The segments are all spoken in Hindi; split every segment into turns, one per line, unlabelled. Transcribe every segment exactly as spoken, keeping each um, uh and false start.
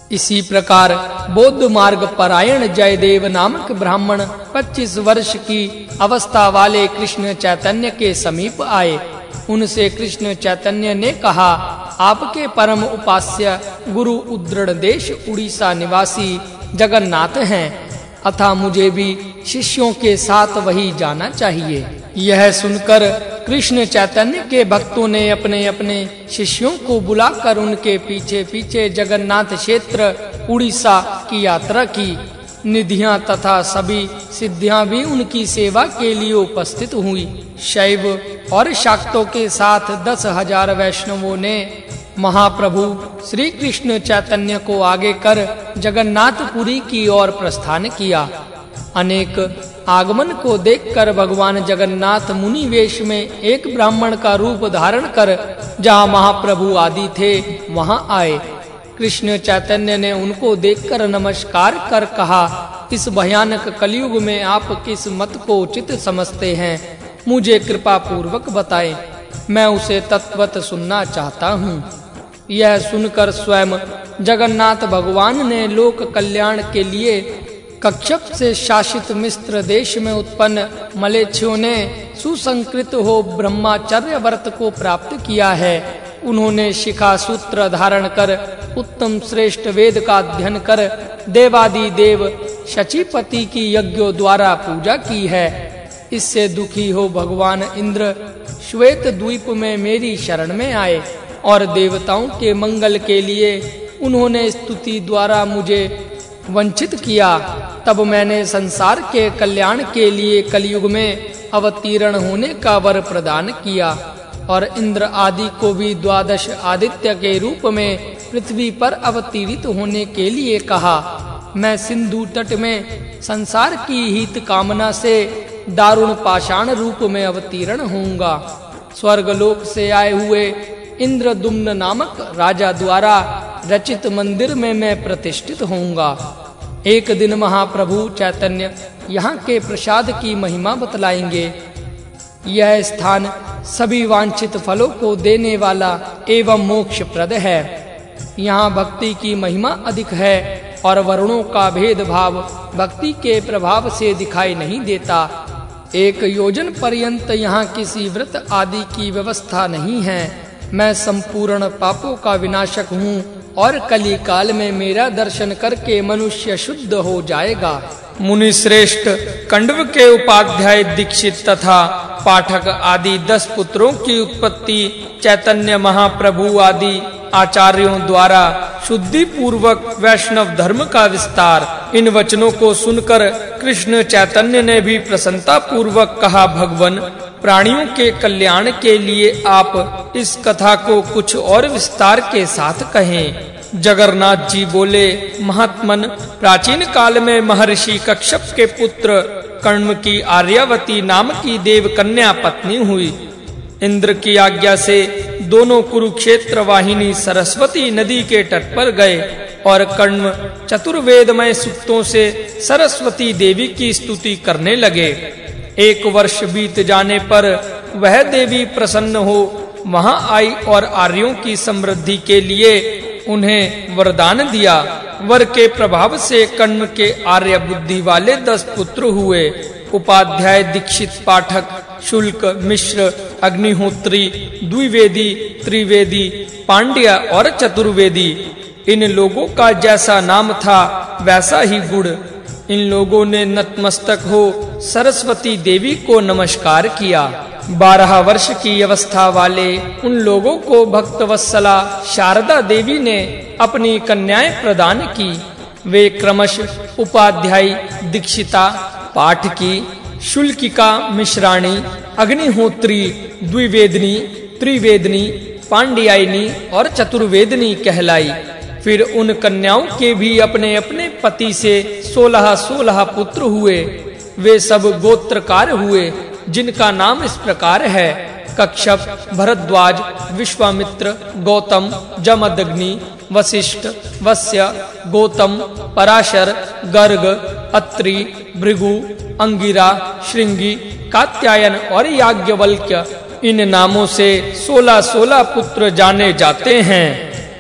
इसी प्रकार बौद्ध मार्ग परायण जयदेव नामक ब्राह्मण पच्चीस वर्ष की अवस्था वाले कृष्ण चैतन्य के समीप आए। उनसे कृष्ण चैतन्य ने कहा, आपके परम उपास्य गुरु उद्रड़ देश उड़ीसा निवासी जगन्नाथ हैं, अतः मुझे भी शिष्यों के साथ वही जाना चाहिए। यह सुनकर कृष्ण चैतन्य के भक्तों ने अपने अपने शिष्यों को बुलाकर उनके पीछे पीछे जगन्नाथ क्षेत्र उड़ीसा की यात्रा की। निधियां तथा सभी सिद्धियां भी उनकी सेवा के लिए उपस्थित हुई। शैव और शाक्तों के साथ दस हजार वैष्णवों ने महाप्रभु श्री कृष्ण चैतन्य को आगे कर जगन्नाथपुरी की ओर प्रस्थान किया। अनेक आगमन को देखकर भगवान जगन्नाथ मुनि वेश में एक ब्राह्मण का रूप धारण कर जहाँ महाप्रभु आदि थे वहां आए। कृष्ण चैतन्य ने उनको देखकर नमस्कार कर कहा, इस भयानक कलयुग में आप किस मत को उचित समझते हैं, मुझे कृपा पूर्वक बताएं, मैं उसे तत्वत सुनना चाहता हूँ। यह सुनकर स्वयं जगन्नाथ भगवान ने लोक कल्याण के लिए कच्छप से शासित मिस्र देश में उत्पन्न मलेच्छियों ने सुसंकृत हो ब्रह्मचर्य व्रत को प्राप्त किया है। उन्होंने शिखा सूत्र धारण कर उत्तम श्रेष्ठ वेद का अध्ययन कर देवादि देव शचीपति की यज्ञों द्वारा पूजा की है। इससे दुखी हो भगवान इंद्र श्वेत द्वीप में मेरी शरण में आए और देवताओं के मंगल के लिए उन्होंने स्तुति द्वारा मुझे वंचित किया। तब मैंने संसार के कल्याण के लिए कलयुग में अवतीर्ण होने का वर प्रदान किया और इंद्र आदि को भी द्वादश आदित्य के रूप में पृथ्वी पर अवतीर्णित होने के लिए कहा। मैं सिंधु तट में संसार की हित कामना से दारुण पाषाण रूप में अवतीर्ण होऊंगा। स्वर्गलोक से आए हुए इंद्रदुम्न नामक राजा द्वारा रचित मंदिर में मैं प्रतिष्ठित होऊंगा। एक दिन महाप्रभु चैतन्य यहाँ के प्रसाद की महिमा बतलाएंगे। यह स्थान सभी वांछित फलों को देने वाला एवं मोक्षप्रद है। यहाँ भक्ति की महिमा अधिक है और वर्णों का भेदभाव भक्ति के प्रभाव से दिखाई नहीं देता। एक योजन पर्यंत यहाँ किसी व्रत आदि की व्यवस्था नहीं है। मैं संपूर्ण पापों का विनाशक हूँ और कली काल में मेरा दर्शन करके मनुष्य शुद्ध हो जाएगा। मुनि श्रेष्ठ कंडव के उपाध्याय दीक्षित तथा पाठक आदि दस पुत्रों की उत्पत्ति चैतन्य महाप्रभु आदि आचार्यों द्वारा शुद्धि पूर्वक वैष्णव धर्म का विस्तार, इन वचनों को सुनकर कृष्ण चैतन्य ने भी प्रसन्नता पूर्वक कहा, भगवन प्राणियों के कल्याण के लिए आप इस कथा को कुछ और विस्तार के साथ कहें। जगन्नाथ जी बोले, महात्मन, प्राचीन काल में महर्षि कच्छप के पुत्र कण्व की आर्यावती नाम की देव कन्या पत्नी हुई। इंद्र की आज्ञा से दोनों कुरुक्षेत्र वाहिनी सरस्वती नदी के तट पर गए और कण्व चतुर्वेदमय सूक्तों से सरस्वती देवी की स्तुति करने लगे। एक वर्ष बीत जाने पर वह देवी प्रसन्न हो वहां आई और आर्यों की समृद्धि के लिए उन्हें वरदान दिया। वर के प्रभाव से कण्व के आर्य बुद्धि वाले दस पुत्र हुए। उपाध्याय, दीक्षित, पाठक, शुल्क, मिश्र, अग्निहोत्री, द्विवेदी, त्रिवेदी, पांड्या और चतुर्वेदी, इन लोगों का जैसा नाम था वैसा ही गुण। इन लोगों ने नतमस्तक हो सरस्वती देवी को नमस्कार किया। बारह वर्ष की अवस्था वाले उन लोगों को भक्तवत्सला शारदा देवी ने अपनी कन्याएं प्रदान की। वे क्रमश उपाध्यायी, दीक्षिता, पाठकी, शुल्किका, मिश्राणी, अग्निहोत्री, द्विवेदनी, त्रिवेदनी, पांड्यायनी और चतुर्वेदनी कहलाई। फिर उन कन्याओं के भी अपने अपने पति से सोलह सोलह पुत्र हुए। वे सब गोत्रकार हुए, जिनका नाम इस प्रकार है: कच्छप, भरद्वाज, विश्वामित्र, गौतम, जमदग्नि, वशिष्ठ, वत्स्य, गौतम, पराशर, गर्ग, अत्रि, भृगु, अंगिरा, श्रृंगी, कात्यायन और याज्ञवल्क्य। इन नामों से सोलह सोलह पुत्र जाने जाते हैं।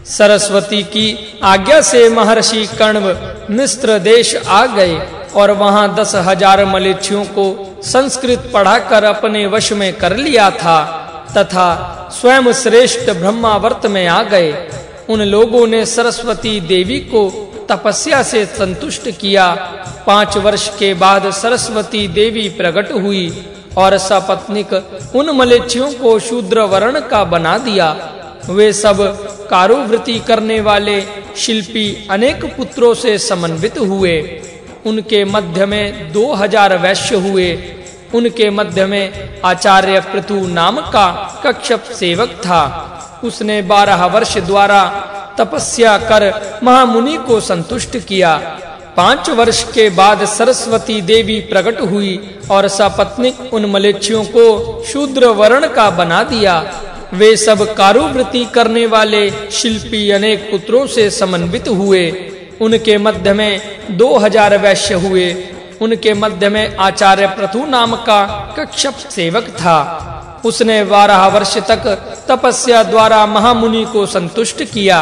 सरस्वती की आज्ञा से महर्षि कण्व मिस्र देश आ गए और वहां दस हजार मलेच्छियों को संस्कृत पढ़ाकर अपने वश में कर लिया था तथा स्वयं श्रेष्ठ ब्रह्मावर्त में आ गए। उन लोगों ने सरस्वती देवी को तपस्या से संतुष्ट किया। पांच वर्ष के बाद सरस्वती देवी प्रकट हुई और सपत्निक उन मलेच्छियों को शूद्र वर्ण का बना दिया। वे सब कारुवृत्ति करने वाले शिल्पी अनेक पुत्रों से समन्वित हुए। उनके मध्य में दो हजार वैश्य हुए। उनके मध्य में आचार्य पृथु नाम का कश्यप सेवक था। उसने बारह वर्ष द्वारा तपस्या कर महामुनि को संतुष्ट किया। पांच वर्ष के बाद सरस्वती देवी प्रकट हुई और सपत्निक उन मलेच्छियों को शूद्र वर्ण का बना दिया। वे सब कारुवृत्ति करने वाले शिल्पी अनेक पुत्रों से समन्वित हुए। उनके मध्य में दो हजार वैश्य हुए। उनके मध्य में आचार्य पृथु नाम का कश्यप सेवक था। उसने बारह वर्ष तक तपस्या द्वारा महामुनि को संतुष्ट किया।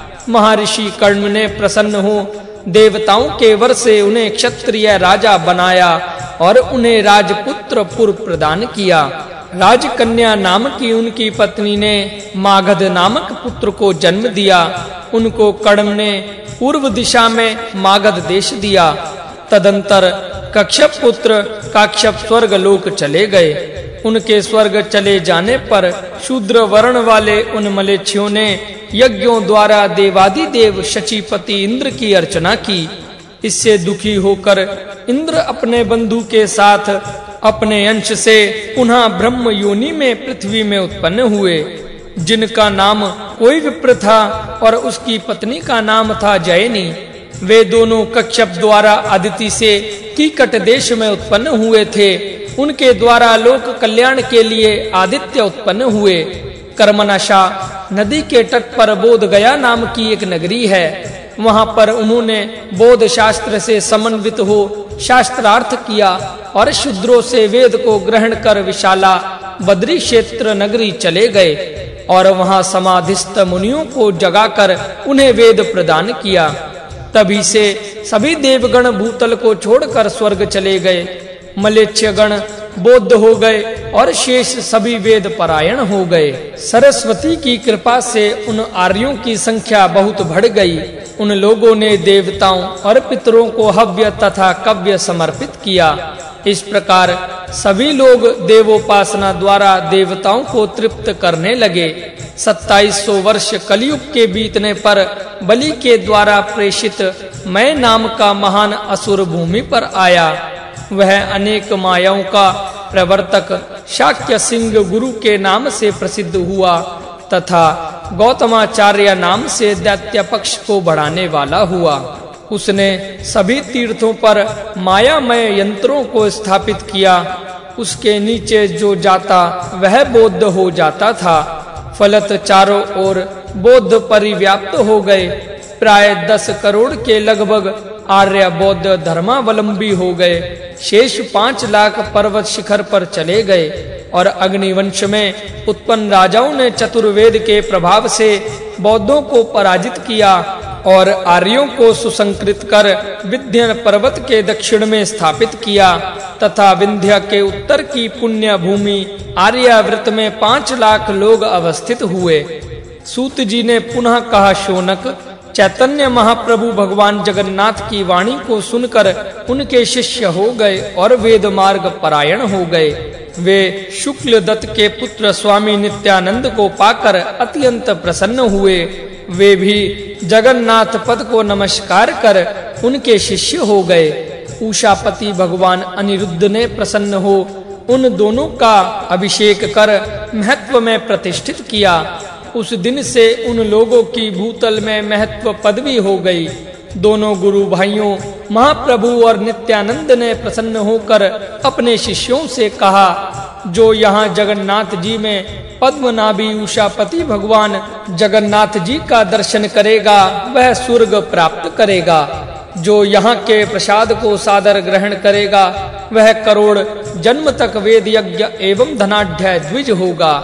महर्षि कर्ण ने प्रसन्न हो देवताओं के वर से उन्हें क्षत्रिय राजा बनाया और उन्हें राजपुत्र पुर प्रदान किया। राजकन्या नाम की उनकी पत्नी ने मागध नामक पुत्र को जन्म दिया। उनको कर्ण ने पूर्व दिशा में मागध देश दिया। तदंतर कश्यप पुत्र काश्यप स्वर्ग लोक चले गए। उनके स्वर्ग चले जाने पर शूद्र वर्ण वाले उन मलेच्छियों ने यज्ञों द्वारा देवादिदेव शचीपति इंद्र की अर्चना की। इससे दुखी होकर इंद्र अपने बंधु के साथ अपने अंश से पुनः ब्रह्म योनि में पृथ्वी में उत्पन्न हुए, जिनका नाम कोई विप्र था और उसकी पत्नी का नाम था जयनी। वे दोनों कश्यप द्वारा अदिति से कीकट देश में उत्पन्न हुए थे। उनके द्वारा लोक कल्याण के लिए आदित्य उत्पन्न हुए। कर्मनाशा नदी के तट पर बोध गया नाम की एक नगरी है। वहां पर उन्होंने बोध शास्त्र से समन्वित हो शास्त्रार्थ किया और शूद्रों से वेद को ग्रहण कर विशाला बद्री क्षेत्र नगरी चले गए और वहां समाधिस्थ मुनियों को जगाकर उन्हें वेद प्रदान किया। तभी से सभी देवगण भूतल को छोड़कर स्वर्ग चले गए। मलेच्छ गण बौद्ध हो गए और शेष सभी वेद परायण हो गए। सरस्वती की कृपा से उन आर्यों की संख्या बहुत बढ़ गई। उन लोगों ने देवताओं और पितरों को हव्य तथा कव्य समर्पित किया। इस प्रकार सभी लोग देवोपासना द्वारा देवताओं को तृप्त करने लगे। सत्ताईस सौ वर्ष कलयुग के बीतने पर बलि के द्वारा प्रेषित मैं नाम का महान असुर भूमि पर आया। वह अनेक मायाओं का प्रवर्तक शाक्य सिंह गुरु के नाम से प्रसिद्ध हुआ तथा गौतमाचार्य नाम से दैत्य पक्ष को बढ़ाने वाला हुआ। उसने सभी तीर्थों पर मायामय यंत्रों को स्थापित किया। उसके नीचे जो जाता वह बौद्ध हो जाता था। फलत चारों ओर बौद्ध परिव्याप्त हो गए। प्राय दस करोड़ के लगभग आर्य बौद्ध धर्मावलंबी हो गए। शेष पांच लाख पर्वत शिखर पर चले गए और अग्निवंश में उत्पन्न राजाओं ने चतुर्वेद के प्रभाव से बौद्धों को पराजित किया और आर्यों को सुसंकृत कर विंध्य पर्वत के दक्षिण में स्थापित किया तथा विंध्य के उत्तर की पुण्य भूमि आर्यावृत में पांच लाख लोग अवस्थित हुए। सूत जी ने पुनः कहा, शौनक, चैतन्य महाप्रभु भगवान जगन्नाथ की वाणी को सुनकर उनके शिष्य हो गए और वेद मार्ग परायण हो गए। वे शुक्ल दत्त के पुत्र स्वामी नित्यानंद को पाकर अत्यंत प्रसन्न हुए। वे भी जगन्नाथ पद को नमस्कार कर उनके शिष्य हो गए। उषापति भगवान अनिरुद्ध ने प्रसन्न हो उन दोनों का अभिषेक कर महत्व में प्रतिष्ठित किया। उस दिन से उन लोगों की भूतल में महत्व पदवी हो गई। दोनों गुरु भाइयों महाप्रभु और नित्यानंद ने प्रसन्न होकर अपने शिष्यों से कहा, जो यहाँ जगन्नाथ जी में पद्मनाभी उषापति भगवान जगन्नाथ जी का दर्शन करेगा वह स्वर्ग प्राप्त करेगा। जो यहाँ के प्रसाद को सादर ग्रहण करेगा वह करोड़ जन्म तक वेद यज्ञ एवं धनाढ्य द्विज होगा।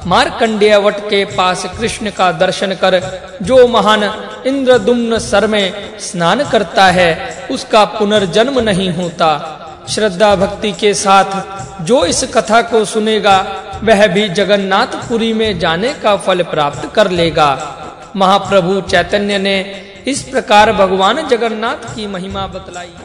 मार्कंडेय वट के पास कृष्ण का दर्शन कर जो महान इंद्रदुम्न सर में स्नान करता है उसका पुनर्जन्म नहीं होता। श्रद्धा भक्ति के साथ जो इस कथा को सुनेगा वह भी जगन्नाथपुरी में जाने का फल प्राप्त कर लेगा। महाप्रभु चैतन्य ने इस प्रकार भगवान जगन्नाथ की महिमा बतलाई।